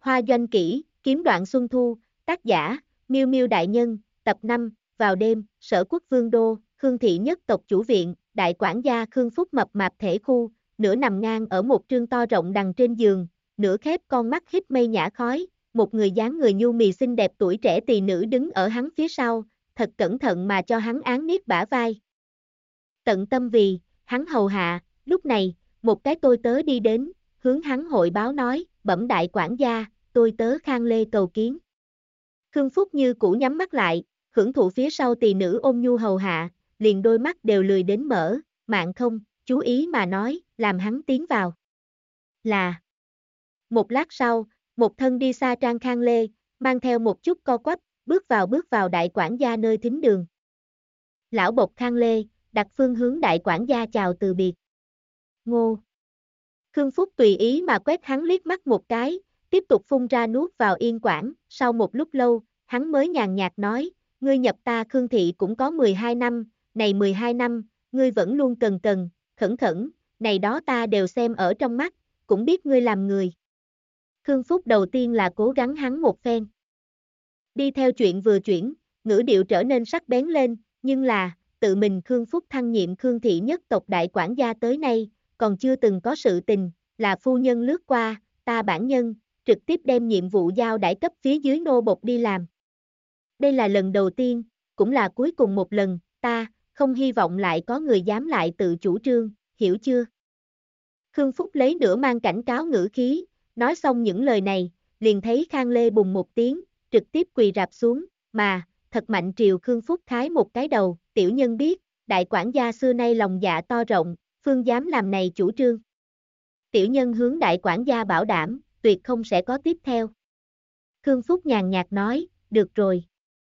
Hoa doanh kỹ, kiếm đoạn xuân thu, tác giả, Miêu Miêu đại nhân, tập 5, vào đêm, Sở Quốc vương đô, Khương thị nhất tộc chủ viện, đại quản gia Khương Phúc mập mạp thể khu, nửa nằm ngang ở một trương to rộng đằng trên giường, nửa khép con mắt hít mây nhả khói, một người dáng người nhu mì xinh đẹp tuổi trẻ tỳ nữ đứng ở hắn phía sau, thật cẩn thận mà cho hắn án niết bả vai. Tận tâm vì, hắn hầu hạ, lúc này, một cái tôi tớ đi đến, hướng hắn hội báo nói, bẩm đại quản gia, tôi tớ Khang Lê cầu kiến. Khương Phúc như cũ nhắm mắt lại, hưởng thụ phía sau tỳ nữ ôn nhu hầu hạ, liền đôi mắt đều lười đến mở, mạng không, chú ý mà nói, làm hắn tiến vào. Là. Một lát sau, một thân đi xa trang Khang Lê, mang theo một chút co quắp, bước vào đại quản gia nơi thính đường. Lão bộc Khang Lê, đặt phương hướng đại quản gia chào từ biệt. Ngô. Khương Phúc tùy ý mà quét hắn liếc mắt một cái, tiếp tục phun ra nuốt vào yên quản, sau một lúc lâu, hắn mới nhàn nhạt nói, ngươi nhập ta Khương thị cũng có 12 năm, này 12 năm, ngươi vẫn luôn khẩn khẩn, này đó ta đều xem ở trong mắt, cũng biết ngươi làm người. Khương Phúc đầu tiên là cố gắng hắn một phen. Đi theo chuyện vừa chuyển, ngữ điệu trở nên sắc bén lên, nhưng là, tự mình Khương Phúc thăng nhiệm Khương thị nhất tộc đại quản gia tới nay, còn chưa từng có sự tình, là phu nhân lướt qua, ta bản nhân, trực tiếp đem nhiệm vụ giao đãi cấp phía dưới nô bộc đi làm. Đây là lần đầu tiên, cũng là cuối cùng một lần, ta, không hy vọng lại có người dám lại tự chủ trương, hiểu chưa? Khương Phúc lấy nửa mang cảnh cáo ngữ khí, nói xong những lời này, liền thấy Khang Lê bùng một tiếng, trực tiếp quỳ rạp xuống, mà, thật mạnh triều Khương Phúc thái một cái đầu, tiểu nhân biết, đại quản gia xưa nay lòng dạ to rộng, phương dám làm này chủ trương. Tiểu nhân hướng đại quản gia bảo đảm, tuyệt không sẽ có tiếp theo. Khương Phúc nhàn nhạt nói, được rồi.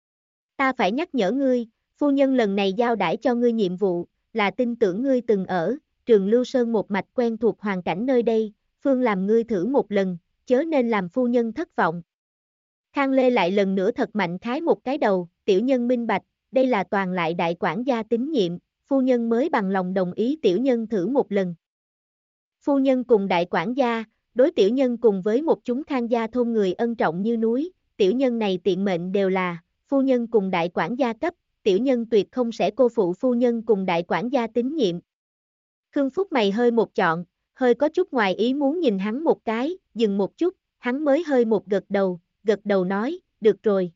Ta phải nhắc nhở ngươi, phu nhân lần này giao đãi cho ngươi nhiệm vụ, là tin tưởng ngươi từng ở, Trường Lưu Sơn một mạch quen thuộc hoàn cảnh nơi đây, phương làm ngươi thử một lần, chớ nên làm phu nhân thất vọng. Khang Lê lại lần nữa thật mạnh khái một cái đầu, tiểu nhân minh bạch, đây là toàn lại đại quản gia tín nhiệm, phu nhân mới bằng lòng đồng ý tiểu nhân thử một lần. Phu nhân cùng đại quản gia, đối tiểu nhân cùng với một chúng Khang gia thôn người ân trọng như núi, tiểu nhân này tiện mệnh đều là, phu nhân cùng đại quản gia cấp, tiểu nhân tuyệt không sẽ cô phụ phu nhân cùng đại quản gia tín nhiệm. Khương Phúc mày hơi một chọn, hơi có chút ngoài ý muốn nhìn hắn một cái, dừng một chút, hắn mới hơi một gật đầu nói, được rồi.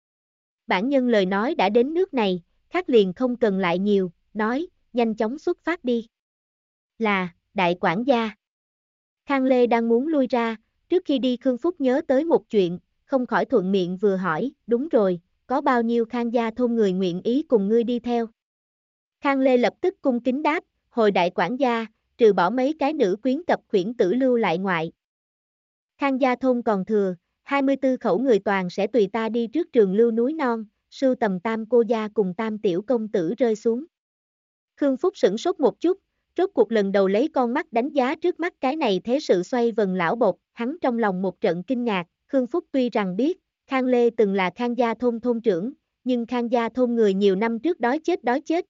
Bản nhân lời nói đã đến nước này, khác liền không cần lại nhiều, nói, nhanh chóng xuất phát đi. Là, đại quản gia. Khang Lê đang muốn lui ra, trước khi đi Khương Phúc nhớ tới một chuyện, không khỏi thuận miệng vừa hỏi, đúng rồi, có bao nhiêu Khang gia thôn người nguyện ý cùng ngươi đi theo? Khang Lê lập tức cung kính đáp, hồi đại quản gia, trừ bỏ mấy cái nữ quyến cập khuyển tử lưu lại ngoại. Khang gia thôn còn thừa, 24 khẩu người toàn sẽ tùy ta đi trước Trường Lưu núi non, sưu tầm tam cô gia cùng tam tiểu công tử rơi xuống. Khương Phúc sửng sốt một chút, rốt cuộc lần đầu lấy con mắt đánh giá trước mắt cái này thế sự xoay vần lão bột, hắn trong lòng một trận kinh ngạc, Khương Phúc tuy rằng biết, Khang Lê từng là Khang gia thôn thôn trưởng, nhưng Khang gia thôn người nhiều năm trước đói chết.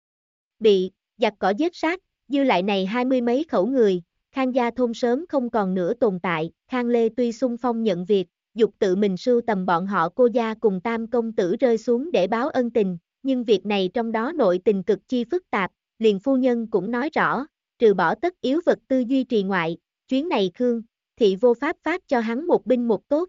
Bị, giặc cỏ giết sát, dư lại này 20 mấy khẩu người, Khang gia thôn sớm không còn nữa tồn tại, Khang Lê tuy xung phong nhận việc, dục tự mình sưu tầm bọn họ cô gia cùng tam công tử rơi xuống để báo ân tình, nhưng việc này trong đó nội tình cực chi phức tạp, liền phu nhân cũng nói rõ, trừ bỏ tất yếu vật tư duy trì ngoại, chuyến này Khương thị vô pháp phát cho hắn một binh một tốt.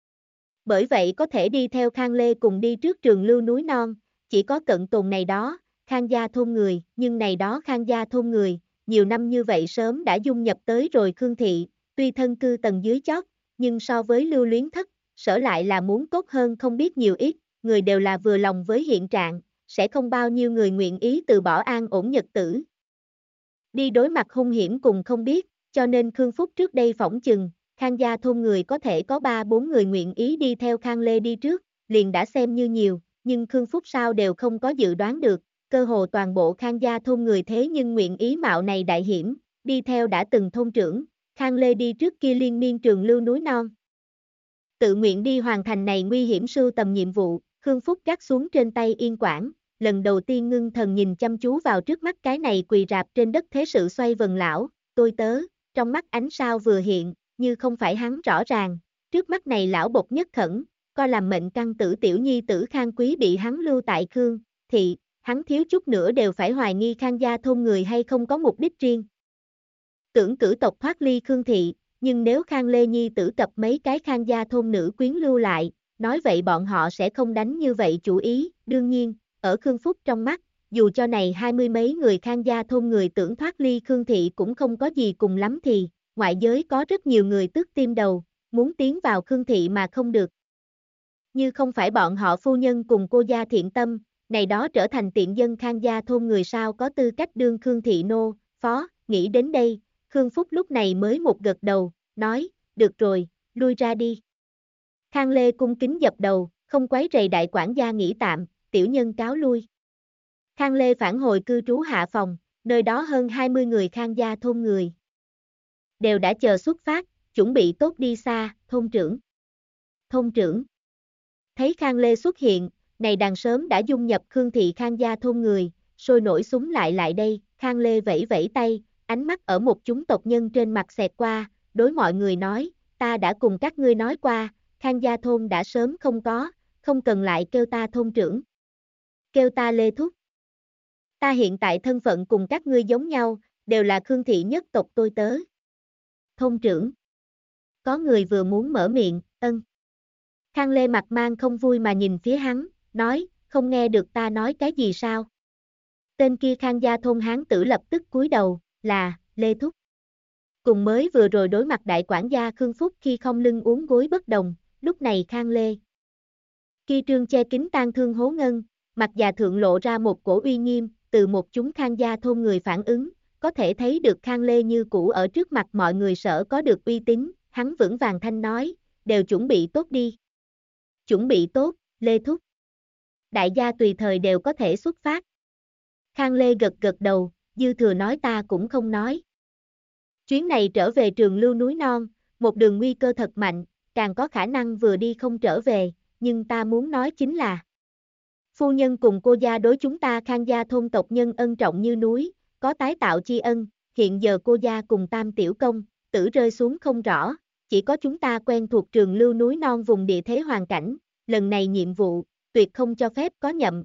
Bởi vậy có thể đi theo Khang Lê cùng đi trước Trường Lưu núi non, chỉ có cận tồn này đó, Khang gia thôn người, nhưng này đó Khang gia thôn người, nhiều năm như vậy sớm đã dung nhập tới rồi Khương thị, tuy thân cư tầng dưới chót, nhưng so với Lưu Luyến Thất, sở lại là muốn tốt hơn không biết nhiều ít, người đều là vừa lòng với hiện trạng, sẽ không bao nhiêu người nguyện ý từ bỏ an ổn nhật tử. Đi đối mặt hung hiểm cùng không biết, cho nên Khương Phúc trước đây phỏng chừng, Khang gia thôn người có thể có 3-4 người nguyện ý đi theo Khang Lê đi trước, liền đã xem như nhiều, nhưng Khương Phúc sao đều không có dự đoán được, cơ hồ toàn bộ Khang gia thôn người thế nhưng nguyện ý mạo này đại hiểm, đi theo đã từng thôn trưởng, Khang Lê đi trước kia liên miên Trường Lưu núi non. Tự nguyện đi hoàn thành này nguy hiểm sưu tầm nhiệm vụ, Khương Phúc gác xuống trên tay yên quản, lần đầu tiên ngưng thần nhìn chăm chú vào trước mắt cái này quỳ rạp trên đất thế sự xoay vần lão, tôi tớ, trong mắt ánh sao vừa hiện, như không phải hắn rõ ràng, trước mắt này lão bộc nhất khẩn, coi làm mệnh căn tử tiểu nhi tử Khang Quý bị hắn lưu tại Khương thị, hắn thiếu chút nữa đều phải hoài nghi Khang gia thôn người hay không có mục đích riêng. Tưởng cử tộc thoát ly Khương thị, nhưng nếu Khang Lê nhi tử cập mấy cái Khang gia thôn nữ quyến lưu lại, nói vậy bọn họ sẽ không đánh như vậy chủ ý, đương nhiên, ở Khương Phúc trong mắt, dù cho này 20 mấy người Khang gia thôn người tưởng thoát ly Khương thị cũng không có gì cùng lắm thì, ngoại giới có rất nhiều người tức tim đầu, muốn tiến vào Khương thị mà không được. Như không phải bọn họ phu nhân cùng cô gia thiện tâm, này đó trở thành tiện dân Khang gia thôn người sao có tư cách đương Khương thị nô, phó, nghĩ đến đây, Khương Phúc lúc này mới một gật đầu, nói, được rồi, lui ra đi. Khang Lê cung kính dập đầu, không quấy rầy đại quản gia nghỉ tạm, tiểu nhân cáo lui. Khang Lê phản hồi cư trú hạ phòng, nơi đó hơn 20 người Khang gia thôn người. Đều đã chờ xuất phát, chuẩn bị tốt đi xa, thôn trưởng. Thôn trưởng. Thấy Khang Lê xuất hiện, này đàn sớm đã dung nhập Khương thị Khang gia thôn người, sôi nổi súng lại đây, Khang Lê vẫy vẫy tay, ánh mắt ở một chúng tộc nhân trên mặt xẹt qua, đối mọi người nói, ta đã cùng các ngươi nói qua, Khang gia thôn đã sớm không cần lại kêu ta thôn trưởng. Kêu ta Lê Thúc. Ta hiện tại thân phận cùng các ngươi giống nhau, đều là Khương thị nhất tộc tôi tớ. Thôn trưởng. Có người vừa muốn mở miệng, ân. Khang Lê mặt mang không vui mà nhìn phía hắn, nói, không nghe được ta nói cái gì sao? Tên kia Khang gia thôn hán tử lập tức cúi đầu, là, Lê Thúc. Cùng mới vừa rồi đối mặt đại quản gia Khương Phúc khi không lưng uốn gối bất đồng, lúc này Khang Lê. Kia trương che kính tang thương hố ngân, mặt già thượng lộ ra một cổ uy nghiêm, từ một chúng Khang gia thôn người phản ứng, có thể thấy được Khang Lê như cũ ở trước mặt mọi người sở có được uy tín, hắn vững vàng thanh nói, đều chuẩn bị tốt đi. Chuẩn bị tốt, Lê Thúc. Đại gia tùy thời đều có thể xuất phát. Khang Lê gật đầu, dư thừa nói ta cũng không nói. Chuyến này trở về Trường Lưu núi non, một đường nguy cơ thật mạnh, càng có khả năng vừa đi không trở về, nhưng ta muốn nói chính là phu nhân cùng cô gia đối chúng ta Khang gia thôn tộc nhân ân trọng như núi, có tái tạo tri ân, hiện giờ cô gia cùng tam tiểu công, tử rơi xuống không rõ, chỉ có chúng ta quen thuộc Trường Lưu núi non vùng địa thế hoàn cảnh, lần này nhiệm vụ, tuyệt không cho phép có nhậm.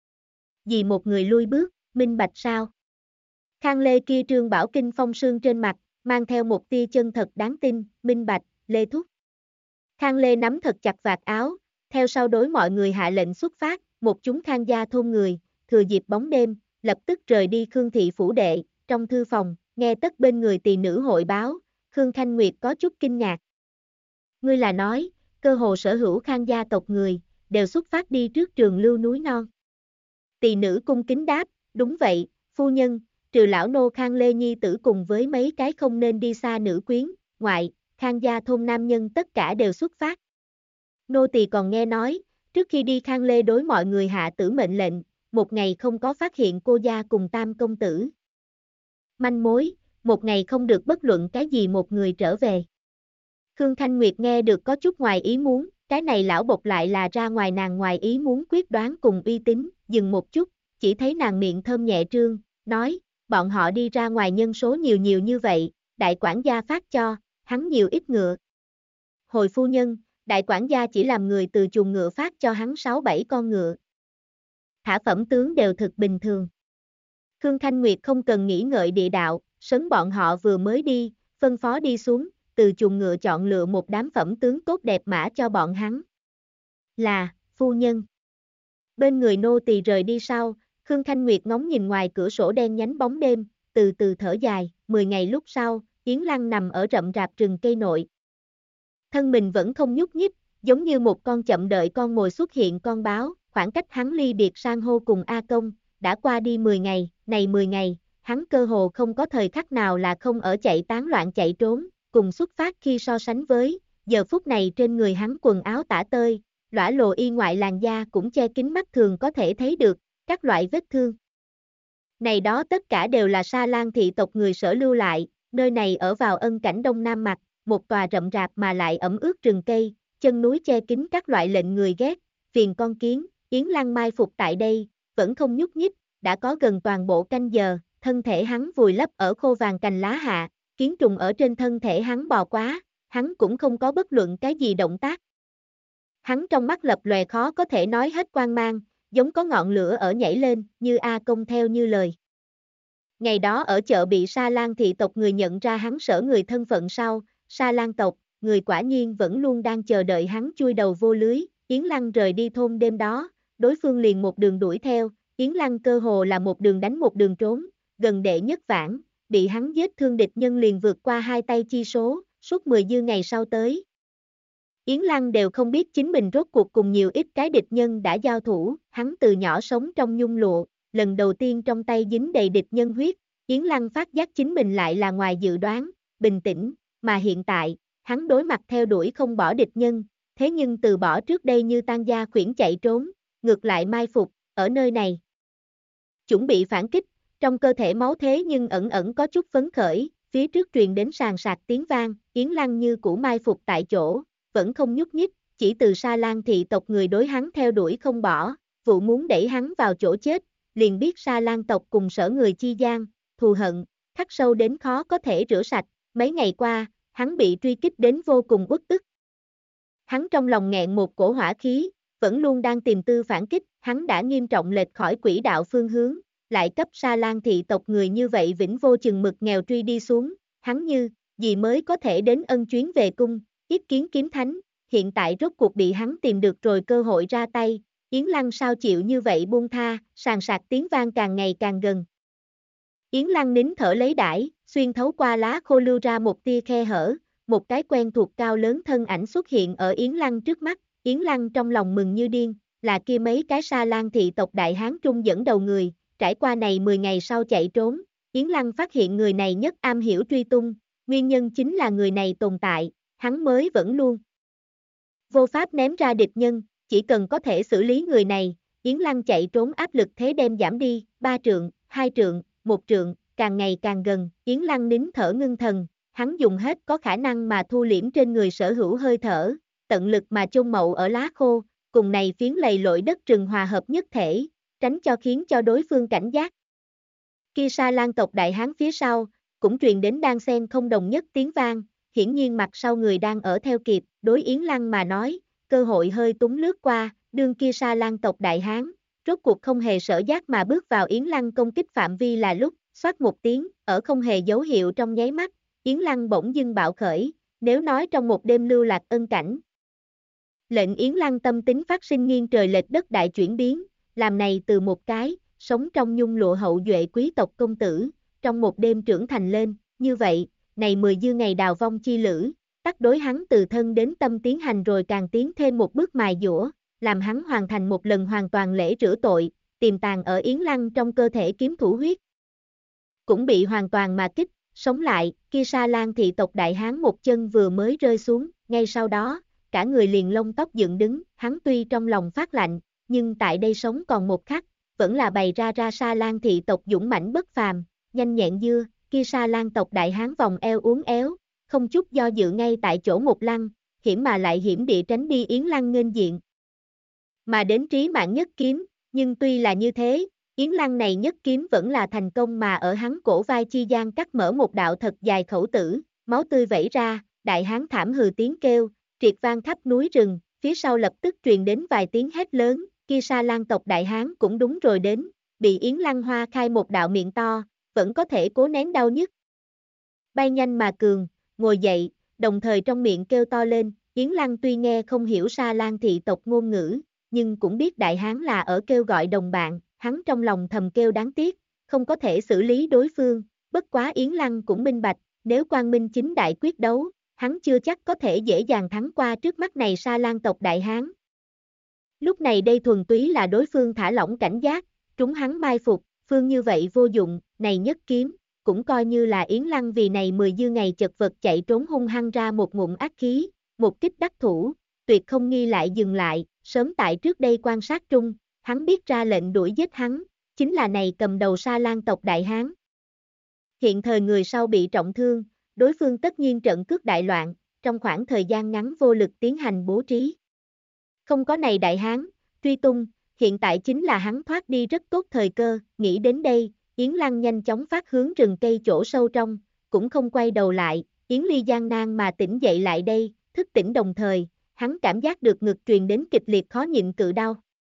Vì một người lui bước, minh bạch sao? Khang Lê kia trương bảo kinh phong sương trên mặt, mang theo một tia chân thật đáng tin, minh bạch, Lê Thúc. Khang Lê nắm thật chặt vạt áo, theo sau đối mọi người hạ lệnh xuất phát, một chúng Khang gia thôn người, thừa dịp bóng đêm, lập tức rời đi Khương thị phủ đệ, trong thư phòng, nghe tất bên người tỳ nữ hội báo, Khương Khanh Nguyệt có chút kinh ngạc. Ngươi là nói, cơ hồ sở hữu Khang gia tộc người, đều xuất phát đi trước Trường Lưu núi non. Tỳ nữ cung kính đáp, đúng vậy, phu nhân, trừ lão nô Khang Lê nhi tử cùng với mấy cái không nên đi xa nữ quyến, ngoại, Khang gia thôn nam nhân tất cả đều xuất phát. Nô tỳ còn nghe nói, trước khi đi Khang Lê đối mọi người hạ tử mệnh lệnh, một ngày không có phát hiện cô gia cùng tam công tử. Manh mối, một ngày không được bất luận cái gì một người trở về. Khương Thanh Nguyệt nghe được có chút ngoài ý muốn, cái này lão bộc lại là ra ngoài nàng ngoài ý muốn quyết đoán cùng uy tín, dừng một chút, chỉ thấy nàng miệng thơm nhẹ trương, nói, bọn họ đi ra ngoài nhân số nhiều như vậy, đại quản gia phát cho, hắn nhiều ít ngựa. Hồi phu nhân, đại quản gia chỉ làm người từ chuồng ngựa phát cho hắn 6-7 con ngựa. Thả phẩm tướng đều thực bình thường. Khương Thanh Nguyệt không cần nghĩ ngợi địa đạo, sấn bọn họ vừa mới đi, phân phó đi xuống, từ chuồng ngựa chọn lựa một đám phẩm tướng tốt đẹp mã cho bọn hắn. Là, phu nhân. Bên người nô tỳ rời đi sau, Khương Thanh Nguyệt ngóng nhìn ngoài cửa sổ đen nhánh bóng đêm, từ từ thở dài, 10 ngày lúc sau, Yến Lăng nằm ở rậm rạp rừng cây nội. Thân mình vẫn không nhúc nhích, giống như một con chậm đợi con mồi xuất hiện con báo, khoảng cách hắn ly biệt san hô cùng A Công, đã qua đi 10 ngày, này 10 ngày, hắn cơ hồ không có thời khắc nào là không ở chạy tán loạn chạy trốn, cùng xuất phát khi so sánh với, giờ phút này trên người hắn quần áo tả tơi, lõa lồ y ngoại làn da cũng che kín mắt thường có thể thấy được, các loại vết thương. Này đó tất cả đều là Sa Lan thị tộc người sở lưu lại, nơi này ở vào ân cảnh đông nam mặt, một tòa rậm rạp mà lại ẩm ướt rừng cây, chân núi che kín các loại lệnh người ghét, phiền con kiến, Yến Lăng mai phục tại đây, vẫn không nhúc nhích, đã có gần toàn bộ canh giờ, thân thể hắn vùi lấp ở khô vàng cành lá hạ, kiến trùng ở trên thân thể hắn bò quá, hắn cũng không có bất luận cái gì động tác. Hắn trong mắt lập lòe khó có thể nói hết quang mang, giống có ngọn lửa ở nhảy lên, như A Công theo như lời. Ngày đó ở chợ bị Sa Lan thị tộc người nhận ra hắn Sở người thân phận sau, Sa Lan tộc, người quả nhiên vẫn luôn đang chờ đợi hắn chui đầu vô lưới, Yến Lăng rời đi thôn đêm đó, đối phương liền một đường đuổi theo, Yến Lăng cơ hồ là một đường đánh một đường trốn, gần đệ nhất vãn, bị hắn giết thương địch nhân liền vượt qua hai tay chi số, suốt 10 dư ngày sau tới. Yến Lăng đều không biết chính mình rốt cuộc cùng nhiều ít cái địch nhân đã giao thủ, hắn từ nhỏ sống trong nhung lụa, lần đầu tiên trong tay dính đầy địch nhân huyết, Yến Lăng phát giác chính mình lại là ngoài dự đoán, bình tĩnh, mà hiện tại, hắn đối mặt theo đuổi không bỏ địch nhân, thế nhưng từ bỏ trước đây như tan gia khuyển chạy trốn, ngược lại mai phục, ở nơi này. Chuẩn bị phản kích, trong cơ thể máu thế nhưng ẩn ẩn có chút phấn khởi, phía trước truyền đến sàn sạc tiếng vang, Yến Lăng như cũ mai phục tại chỗ, vẫn không nhúc nhích, chỉ từ Sa Lan thị tộc người đối hắn theo đuổi không bỏ, vụ muốn đẩy hắn vào chỗ chết, liền biết Sa Lan tộc cùng Sở người chi gian, thù hận, khắc sâu đến khó có thể rửa sạch, mấy ngày qua, hắn bị truy kích đến vô cùng uất ức. Hắn trong lòng nghẹn một cổ hỏa khí, vẫn luôn đang tìm tư phản kích, hắn đã nghiêm trọng lệch khỏi quỹ đạo phương hướng, lại cấp Sa Lan thị tộc người như vậy vĩnh vô chừng mực nghèo truy đi xuống, hắn như, gì mới có thể đến ân chuyến về cung, yết kiến kiếm thánh, hiện tại rốt cuộc bị hắn tìm được rồi cơ hội ra tay, Yến Lăng sao chịu như vậy buông tha, sàn sạc tiếng vang càng ngày càng gần. Yến Lăng nín thở lấy đãi, xuyên thấu qua lá khô lưu ra một tia khe hở, một cái quen thuộc cao lớn thân ảnh xuất hiện ở Yến Lăng trước mắt, Yến Lăng trong lòng mừng như điên, là kia mấy cái Sa Lan thị tộc đại hán trung dẫn đầu người, trải qua này 10 ngày sau chạy trốn, Yến Lăng phát hiện người này nhất am hiểu truy tung, nguyên nhân chính là người này tồn tại, hắn mới vẫn luôn vô pháp ném ra địch nhân, chỉ cần có thể xử lý người này, Yến Lăng chạy trốn áp lực thế đem giảm đi, 3 trượng, 2 trượng, 1 trượng, càng ngày càng gần, Yến Lăng nín thở ngưng thần, hắn dùng hết có khả năng mà thu liễm trên người sở hữu hơi thở, tận lực mà chôn mậu ở lá khô, cùng này phiến lầy lội đất rừng hòa hợp nhất thể, tránh cho khiến cho đối phương cảnh giác. Kia Sa Lan tộc đại hán phía sau, cũng truyền đến đan xen không đồng nhất tiếng vang, hiển nhiên mặt sau người đang ở theo kịp, đối Yến Lăng mà nói, cơ hội hơi túng lướt qua, đương kia Sa Lan tộc đại hán, rốt cuộc không hề sở giác mà bước vào Yến Lăng công kích phạm vi là lúc, xoát một tiếng, ở không hề dấu hiệu trong nháy mắt, Yến Lăng bỗng dưng bạo khởi, nếu nói trong một đêm lưu lạc ân cảnh. Lệnh Yến Lăng tâm tính phát sinh nghiêng trời lệch đất đại chuyển biến, làm này từ một cái, sống trong nhung lụa hậu duệ quý tộc công tử, trong một đêm trưởng thành lên, như vậy, này 10 dư ngày đào vong chi lữ, tắc đối hắn từ thân đến tâm tiến hành rồi càng tiến thêm một bước mài dũa, làm hắn hoàn thành một lần hoàn toàn lễ rửa tội, tiềm tàng ở Yến Lăng trong cơ thể kiếm thủ huyết. Cũng bị hoàn toàn mà kích, sống lại, kia Sa Lan thị tộc đại hán một chân vừa mới rơi xuống, ngay sau đó, cả người liền lông tóc dựng đứng, hắn tuy trong lòng phát lạnh, nhưng tại đây sống còn một khắc, vẫn là bày ra Sa Lan thị tộc dũng mãnh bất phàm, nhanh nhẹn dưa, kia Sa Lan tộc đại hán vòng eo uốn éo, không chút do dự ngay tại chỗ một lăng, hiểm mà lại hiểm địa tránh đi Yến Lăng nghênh diện. Mà đến trí mạng nhất kiếm, nhưng tuy là như thế, Yến Lăng này nhất kiếm vẫn là thành công mà ở hắn cổ vai chi gian cắt mở một đạo thật dài khẩu tử, máu tươi vẩy ra, đại hán thảm hừ tiếng kêu, triệt vang khắp núi rừng, phía sau lập tức truyền đến vài tiếng hét lớn, kia Sa Lan tộc đại hán cũng đúng rồi đến, bị Yến Lăng hoa khai một đạo miệng to, vẫn có thể cố nén đau nhức. Bay nhanh mà cường, ngồi dậy, đồng thời trong miệng kêu to lên, Yến Lăng tuy nghe không hiểu Sa Lan thị tộc ngôn ngữ, nhưng cũng biết đại hán là ở kêu gọi đồng bạn, hắn trong lòng thầm kêu đáng tiếc, không có thể xử lý đối phương, bất quá Yến Lăng cũng minh bạch, nếu Quang Minh chính đại quyết đấu, hắn chưa chắc có thể dễ dàng thắng qua trước mắt này Sa Lan tộc đại hán. Lúc này đây thuần túy là đối phương thả lỏng cảnh giác, trúng hắn mai phục, phương như vậy vô dụng, này nhất kiếm, cũng coi như là Yến Lăng vì này 10 dư ngày chật vật chạy trốn hung hăng ra một ngụm ác khí, một kích đắc thủ, tuyệt không nghi lại dừng lại, sớm tại trước đây quan sát trung, hắn biết ra lệnh đuổi giết hắn, chính là này cầm đầu Sa Lan tộc đại hán. Hiện thời người sau bị trọng thương, đối phương tất nhiên trận cướp đại loạn, trong khoảng thời gian ngắn vô lực tiến hành bố trí. Không có này đại hán, truy tung, hiện tại chính là hắn thoát đi rất tốt thời cơ, nghĩ đến đây, Yến Lăng nhanh chóng phát hướng rừng cây chỗ sâu trong, cũng không quay đầu lại, Yến Ly gian nan mà tỉnh dậy lại đây, thức tỉnh đồng thời, hắn cảm giác được ngực truyền đến kịch liệt khó nhịn cự đau.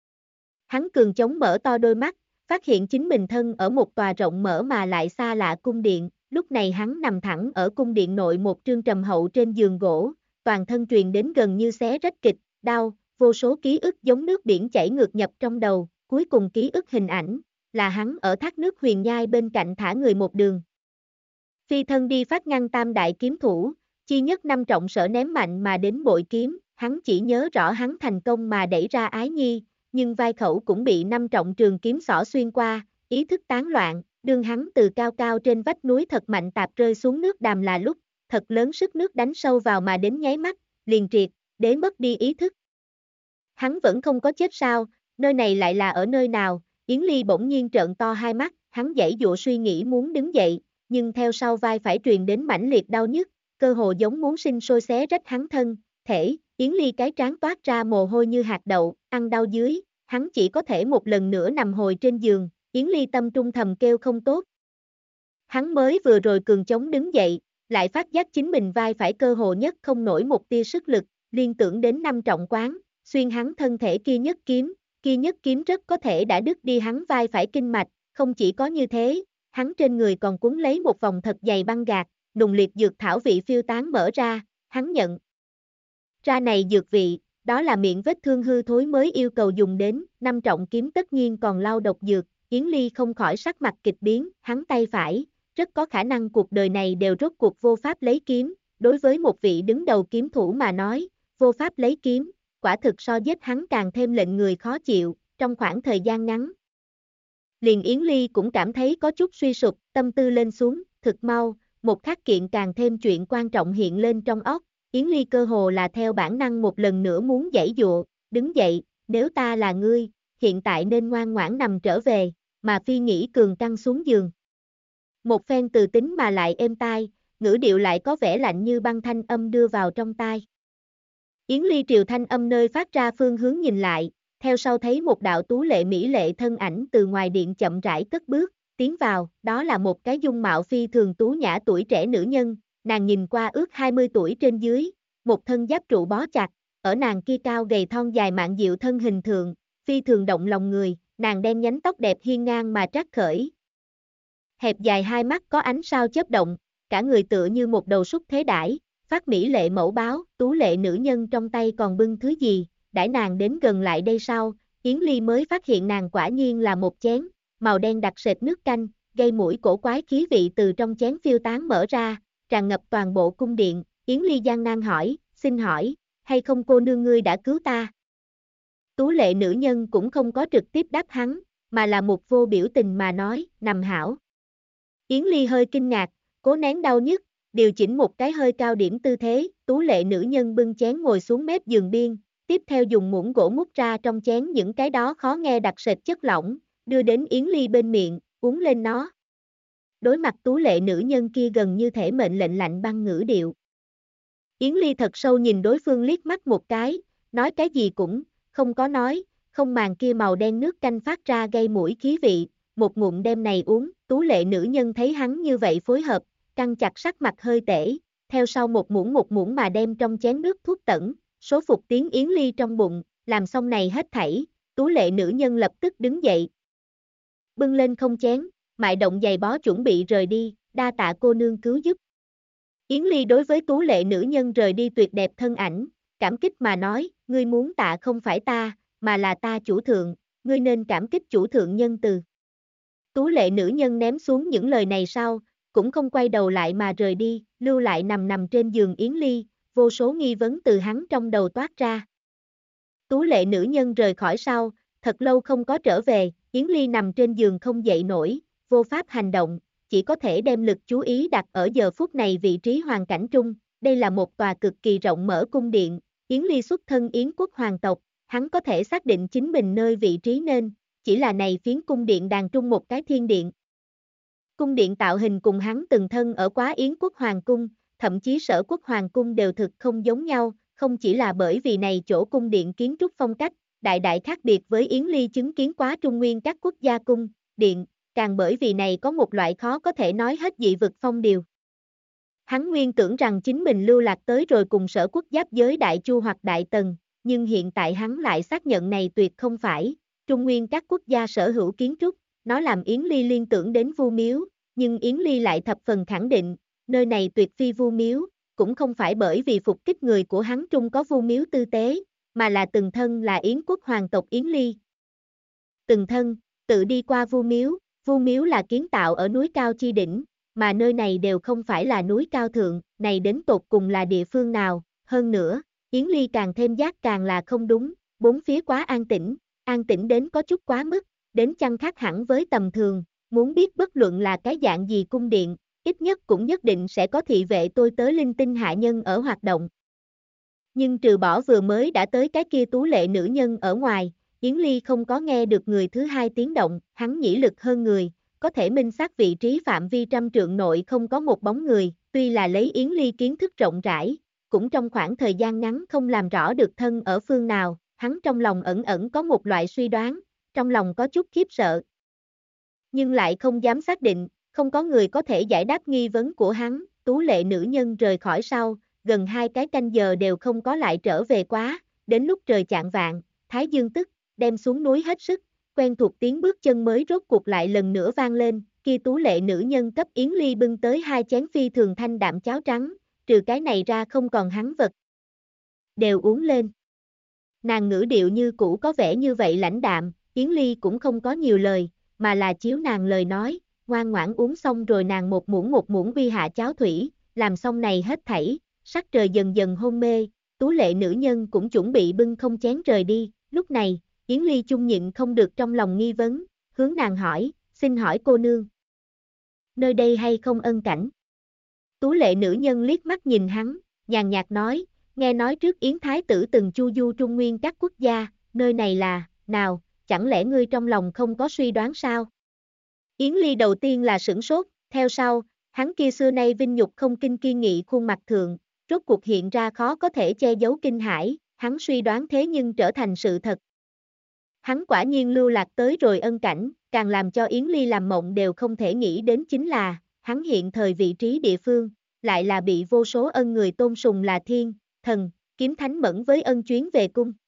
Hắn cường chống mở to đôi mắt, phát hiện chính mình thân ở một tòa rộng mở mà lại xa lạ cung điện, lúc này hắn nằm thẳng ở cung điện nội một trương trầm hậu trên giường gỗ, toàn thân truyền đến gần như xé rách kịch, đau, vô số ký ức giống nước biển chảy ngược nhập trong đầu, cuối cùng ký ức hình ảnh, là hắn ở thác nước huyền nhai bên cạnh thả người một đường. Phi thân đi phát ngăn tam đại kiếm thủ, chi nhất năm trọng sở ném mạnh mà đến bội kiếm, hắn chỉ nhớ rõ hắn thành công mà đẩy ra Ái Nhi, nhưng vai khẩu cũng bị năm trọng trường kiếm xỏ xuyên qua, ý thức tán loạn, đương hắn từ cao cao trên vách núi thật mạnh tạp rơi xuống nước đàm là lúc, thật lớn sức nước đánh sâu vào mà đến nháy mắt, liền triệt, để mất đi ý thức. Hắn vẫn không có chết sao, nơi này lại là ở nơi nào, Yến Ly bỗng nhiên trợn to hai mắt, hắn giãy giụa suy nghĩ muốn đứng dậy, nhưng theo sau vai phải truyền đến mãnh liệt đau nhức, cơ hồ giống muốn sinh sôi xé rách hắn thân, thể, Yến Ly cái trán toát ra mồ hôi như hạt đậu, ăn đau dưới, hắn chỉ có thể một lần nữa nằm hồi trên giường, Yến Ly tâm trung thầm kêu không tốt. Hắn mới vừa rồi cường chống đứng dậy, lại phát giác chính mình vai phải cơ hồ nhất không nổi một tia sức lực, liên tưởng đến năm trọng quán, xuyên hắn thân thể kia nhất kiếm rất có thể đã đứt đi hắn vai phải kinh mạch, không chỉ có như thế, hắn trên người còn cuốn lấy một vòng thật dày băng gạc, nùng liệt dược thảo vị phiêu tán mở ra, hắn nhận ra này dược vị, đó là miệng vết thương hư thối mới yêu cầu dùng đến, năm trọng kiếm tất nhiên còn lao độc dược, Yến Ly không khỏi sắc mặt kịch biến, hắn tay phải, rất có khả năng cuộc đời này đều rốt cuộc vô pháp lấy kiếm, đối với một vị đứng đầu kiếm thủ mà nói, vô pháp lấy kiếm, quả thực so giết hắn càng thêm lệnh người khó chịu, trong khoảng thời gian ngắn. Liền Yến Ly cũng cảm thấy có chút suy sụp, tâm tư lên xuống, thực mau, một khắc kiện càng thêm chuyện quan trọng hiện lên trong óc, Yến Ly cơ hồ là theo bản năng một lần nữa muốn giãy dụa, đứng dậy, nếu ta là ngươi, hiện tại nên ngoan ngoãn nằm trở về, mà phi nghĩ cường căng xuống giường. Một phen từ tính mà lại êm tai, ngữ điệu lại có vẻ lạnh như băng thanh âm đưa vào trong tai. Yến Ly triều thanh âm nơi phát ra phương hướng nhìn lại, theo sau thấy một đạo tú lệ mỹ lệ thân ảnh từ ngoài điện chậm rãi cất bước, tiến vào, đó là một cái dung mạo phi thường tú nhã tuổi trẻ nữ nhân, nàng nhìn qua ước 20 tuổi trên dưới, một thân giáp trụ bó chặt, ở nàng kia cao gầy thon dài mạn diệu thân hình thượng, phi thường động lòng người, nàng đen nhánh tóc đẹp hiên ngang mà trác khởi. Hẹp dài hai mắt có ánh sao chớp động, cả người tựa như một đầu súc thế đãi, phát mỹ lệ mẫu báo, tú lệ nữ nhân trong tay còn bưng thứ gì, đãi nàng đến gần lại đây sau, Yến Ly mới phát hiện nàng quả nhiên là một chén, màu đen đặc sệt nước canh, gây mũi cổ quái khí vị từ trong chén phiêu tán mở ra, tràn ngập toàn bộ cung điện, Yến Ly gian nan hỏi, xin hỏi, hay không cô nương ngươi đã cứu ta? Tú lệ nữ nhân cũng không có trực tiếp đáp hắn, mà là một vô biểu tình mà nói, nằm hảo. Yến Ly hơi kinh ngạc, cố nén đau nhức, điều chỉnh một cái hơi cao điểm tư thế, tú lệ nữ nhân bưng chén ngồi xuống mép giường biên, tiếp theo dùng muỗng gỗ múc ra trong chén những cái đó khó nghe đặc sệt chất lỏng, đưa đến Yến Ly bên miệng, uống lên nó. Đối mặt tú lệ nữ nhân kia gần như thể mệnh lệnh lạnh băng ngữ điệu. Yến Ly thật sâu nhìn đối phương liếc mắt một cái, nói cái gì cũng không có nói, không màng kia màu đen nước canh phát ra gây mũi khí vị, một ngụm đem này uống, tú lệ nữ nhân thấy hắn như vậy phối hợp, căng chặt sắc mặt hơi tễ, theo sau một muỗng mà đem trong chén nước thuốc tẩn, số phục tiếng Yến Ly trong bụng, làm xong này hết thảy, tú lệ nữ nhân lập tức đứng dậy. Bưng lên không chén, mại động giày bó chuẩn bị rời đi, đa tạ cô nương cứu giúp. Yến Ly đối với tú lệ nữ nhân rời đi tuyệt đẹp thân ảnh, cảm kích mà nói, ngươi muốn tạ không phải ta, mà là ta chủ thượng, ngươi nên cảm kích chủ thượng nhân từ. Tú lệ nữ nhân ném xuống những lời này sau, cũng không quay đầu lại mà rời đi, lưu lại nằm trên giường Yến Ly, vô số nghi vấn từ hắn trong đầu toát ra. Tú lệ nữ nhân rời khỏi sau, thật lâu không có trở về, Yến Ly nằm trên giường không dậy nổi, vô pháp hành động, chỉ có thể đem lực chú ý đặt ở giờ phút này vị trí hoàn cảnh trung, đây là một tòa cực kỳ rộng mở cung điện, Yến Ly xuất thân Yến quốc hoàng tộc, hắn có thể xác định chính mình nơi vị trí nên, chỉ là này phiến cung điện đàn trung một cái thiên điện. Cung điện tạo hình cùng hắn từng thân ở quá Yến quốc hoàng cung, thậm chí Sở quốc hoàng cung đều thực không giống nhau, không chỉ là bởi vì này chỗ cung điện kiến trúc phong cách, đại đại khác biệt với Yến Ly chứng kiến quá Trung Nguyên các quốc gia cung, điện, càng bởi vì này có một loại khó có thể nói hết dị vực phong điều. Hắn nguyên tưởng rằng chính mình lưu lạc tới rồi cùng Sở Quốc giáp giới Đại Chu hoặc Đại Tần, nhưng hiện tại hắn lại xác nhận này tuyệt không phải. Trung Nguyên các quốc gia sở hữu kiến trúc, nó làm Yến Ly liên tưởng đến Vu Miếu, nhưng Yến Ly lại thập phần khẳng định, nơi này tuyệt phi Vu Miếu, cũng không phải bởi vì phục kích người của hắn trung có Vu Miếu tư tế, mà là từng thân là Yến quốc hoàng tộc Yến Ly. Từng thân, tự đi qua Vu Miếu là kiến tạo ở núi cao chi đỉnh, mà nơi này đều không phải là núi cao thượng, này đến tột cùng là địa phương nào, hơn nữa, Yến Ly càng thêm giác càng là không đúng, bốn phía quá an tĩnh đến có chút quá mức, đến chăng khác hẳn với tầm thường, muốn biết bất luận là cái dạng gì cung điện, ít nhất cũng nhất định sẽ có thị vệ tôi tới linh tinh hạ nhân ở hoạt động. Nhưng trừ bỏ vừa mới đã tới cái kia tú lệ nữ nhân ở ngoài, Yến Ly không có nghe được người thứ hai tiếng động, hắn nhĩ lực hơn người, có thể minh xác vị trí phạm vi trăm trượng nội không có một bóng người, tuy là lấy Yến Ly kiến thức rộng rãi, cũng trong khoảng thời gian ngắn không làm rõ được thân ở phương nào, hắn trong lòng ẩn ẩn có một loại suy đoán, trong lòng có chút khiếp sợ. Nhưng lại không dám xác định, không có người có thể giải đáp nghi vấn của hắn, tú lệ nữ nhân rời khỏi sau, gần 2 cái canh giờ đều không có lại trở về quá, đến lúc trời chạng vạng, Thái Dương tức, đem xuống núi hết sức, quen thuộc tiếng bước chân mới rốt cuộc lại lần nữa vang lên, kia tú lệ nữ nhân cấp Yến Ly bưng tới 2 chén phi thường thanh đạm cháo trắng, trừ cái này ra không còn hắn vật. Đều uống lên. Nàng ngữ điệu như cũ có vẻ như vậy lãnh đạm, Yến Ly cũng không có nhiều lời, mà là chiếu nàng lời nói, ngoan ngoãn uống xong rồi nàng một muỗng uy hạ cháo thủy, làm xong này hết thảy, sắc trời dần dần hôn mê, tú lệ nữ nhân cũng chuẩn bị bưng không chén rời đi, lúc này, Yến Ly chung nhịn không được trong lòng nghi vấn, hướng nàng hỏi, xin hỏi cô nương, nơi đây hay không ân cảnh? Tú lệ nữ nhân liếc mắt nhìn hắn, nhàn nhạt nói, nghe nói trước Yến Thái tử từng chu du Trung Nguyên các quốc gia, nơi này là, nào, chẳng lẽ ngươi trong lòng không có suy đoán sao? Yến Ly đầu tiên là sửng sốt, theo sau, hắn kia xưa nay vinh nhục không kinh kiên nghị khuôn mặt thượng, rốt cuộc hiện ra khó có thể che giấu kinh hãi, hắn suy đoán thế nhưng trở thành sự thật. Hắn quả nhiên lưu lạc tới rồi ân cảnh, càng làm cho Yến Ly làm mộng đều không thể nghĩ đến chính là, hắn hiện thời vị trí địa phương, lại là bị vô số ân người tôn sùng là thiên, thần, kiếm thánh mẫn với ân chuyến về cung.